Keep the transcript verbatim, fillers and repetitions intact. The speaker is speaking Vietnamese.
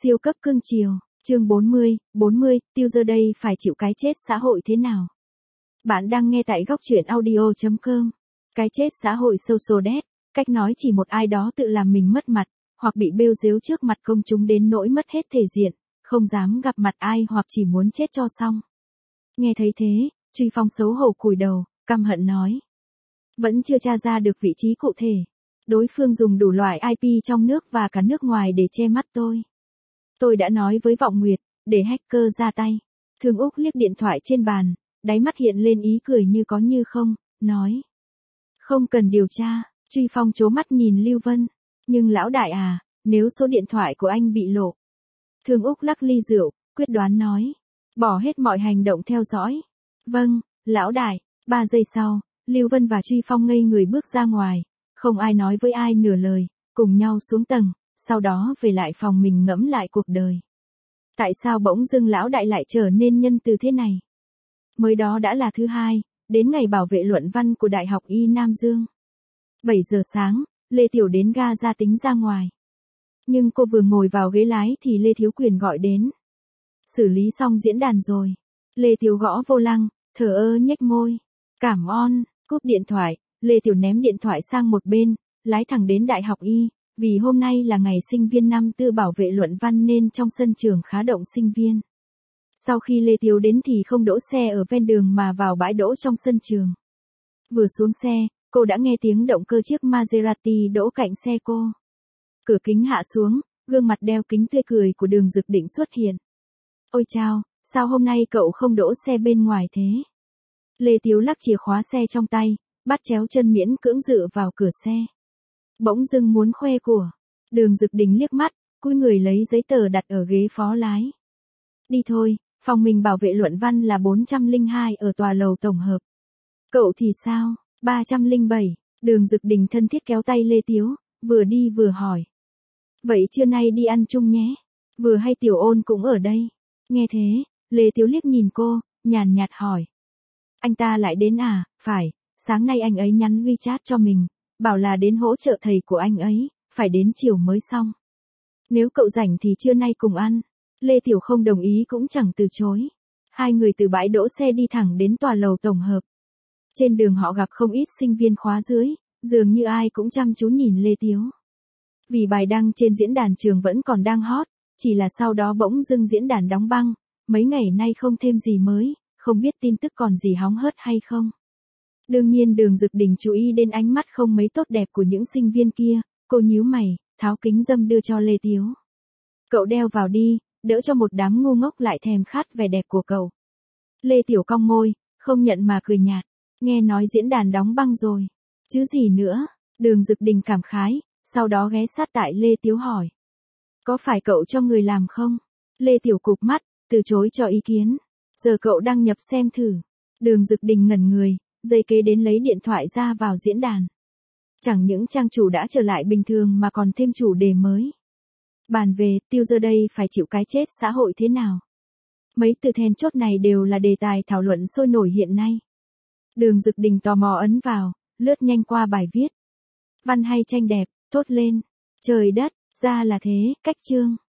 Siêu cấp cưng chiều, chương bốn mươi, bốn mươi, tiêu giờ đây phải chịu cái chết xã hội thế nào? Bạn đang nghe tại góc truyện audio chấm com. Cái chết xã hội social death, cách nói chỉ một ai đó tự làm mình mất mặt, hoặc bị bêu dếu trước mặt công chúng đến nỗi mất hết thể diện, không dám gặp mặt ai hoặc chỉ muốn chết cho xong. Nghe thấy thế, Truy Phong xấu hổ cúi đầu, căm hận nói. Vẫn chưa tra ra được vị trí cụ thể. Đối phương dùng đủ loại i pê trong nước và cả nước ngoài để che mắt tôi. Tôi đã nói với Vọng Nguyệt, để hacker ra tay. Thương Úc liếc điện thoại trên bàn, đáy mắt hiện lên ý cười như có như không, nói. Không cần điều tra, Truy Phong trố mắt nhìn Lưu Vân. Nhưng lão đại à, nếu số điện thoại của anh bị lộ. Thương Úc lắc ly rượu, quyết đoán nói. Bỏ hết mọi hành động theo dõi. Vâng, lão đại. Ba giây sau, Lưu Vân và Truy Phong ngây người bước ra ngoài. Không ai nói với ai nửa lời, cùng nhau xuống tầng, sau đó về lại phòng mình ngẫm lại cuộc đời. Tại sao bỗng dưng lão đại lại trở nên nhân từ thế này? Mới đó đã là thứ hai, đến ngày bảo vệ luận văn của Đại học Y Nam Dương. bảy giờ sáng, Lê Tiểu đến ga ra tính ra ngoài. Nhưng cô vừa ngồi vào ghế lái thì Lê Thiếu Quyền gọi đến. Xử lý xong diễn đàn rồi. Lê Thiếu gõ vô lăng, thở ơ nhếch môi. Cảm ơn, cúp điện thoại, Lê Tiểu ném điện thoại sang một bên, lái thẳng đến Đại học Y, vì hôm nay là ngày sinh viên năm tư bảo vệ luận văn nên trong sân trường khá động sinh viên. Sau khi Lê Tiểu đến thì không đỗ xe ở ven đường mà vào bãi đỗ trong sân trường. Vừa xuống xe, cô đã nghe tiếng động cơ chiếc Maserati đỗ cạnh xe cô. Cửa kính hạ xuống, gương mặt đeo kính tươi cười của Đường Dực Định xuất hiện. Ôi chao, sao hôm nay cậu không đỗ xe bên ngoài thế? Lê Tiểu lắc chìa khóa xe trong tay, bắt chéo chân miễn cưỡng dựa vào cửa xe. Bỗng dưng muốn khoe của. Đường Dực Đình liếc mắt, cúi người lấy giấy tờ đặt ở ghế phó lái. Đi thôi, phòng mình bảo vệ luận văn là bốn trăm lẻ hai ở tòa lầu tổng hợp. Cậu thì sao? ba trăm lẻ bảy. Đường Dực Đình thân thiết kéo tay Lê Tiếu, vừa đi vừa hỏi. Vậy trưa nay đi ăn chung nhé. Vừa hay Tiểu Ôn cũng ở đây. Nghe thế, Lê Tiếu liếc nhìn cô, nhàn nhạt hỏi. Anh ta lại đến à? Phải, sáng nay anh ấy nhắn WeChat cho mình, bảo là đến hỗ trợ thầy của anh ấy, phải đến chiều mới xong. Nếu cậu rảnh thì trưa nay cùng ăn. Lê Tiểu không đồng ý cũng chẳng từ chối. Hai người từ bãi đỗ xe đi thẳng đến tòa lầu tổng hợp. Trên đường họ gặp không ít sinh viên khóa dưới, dường như ai cũng chăm chú nhìn Lê Tiếu. Vì bài đăng trên diễn đàn trường vẫn còn đang hot, chỉ là sau đó bỗng dưng diễn đàn đóng băng, mấy ngày nay không thêm gì mới, không biết tin tức còn gì hóng hớt hay không. Đương nhiên Đường Dực Đình chú ý đến ánh mắt không mấy tốt đẹp của những sinh viên kia, cô nhíu mày, tháo kính râm đưa cho Lê Tiếu. Cậu đeo vào đi, đỡ cho một đám ngu ngốc lại thèm khát vẻ đẹp của cậu. Lê Tiểu cong môi, không nhận mà cười nhạt, nghe nói diễn đàn đóng băng rồi. Chứ gì nữa, Đường Dực Đình cảm khái, sau đó ghé sát tại Lê Tiếu hỏi. Có phải cậu cho người làm không? Lê Tiểu cụp mắt, từ chối cho ý kiến. Giờ cậu đăng nhập xem thử. Đường Dực Đình ngẩn người, giây kế đến lấy điện thoại ra vào diễn đàn. Chẳng những trang chủ đã trở lại bình thường mà còn thêm chủ đề mới. Bàn về, tiêu giờ đây phải chịu cái chết xã hội thế nào? Mấy từ then chốt này đều là đề tài thảo luận sôi nổi hiện nay. Đường Dực Đình tò mò ấn vào, lướt nhanh qua bài viết. Văn hay tranh đẹp, thốt lên. Trời đất, ra là thế, cách chương.